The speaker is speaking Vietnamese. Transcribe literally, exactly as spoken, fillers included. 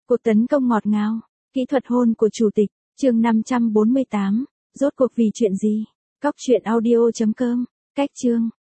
Cuộc tấn công ngọt ngào, kỹ thuật hôn của chủ tịch, chương năm trăm bốn mươi tám, rốt cuộc vì chuyện gì? Cóc truyện audio chấm com, cách chương.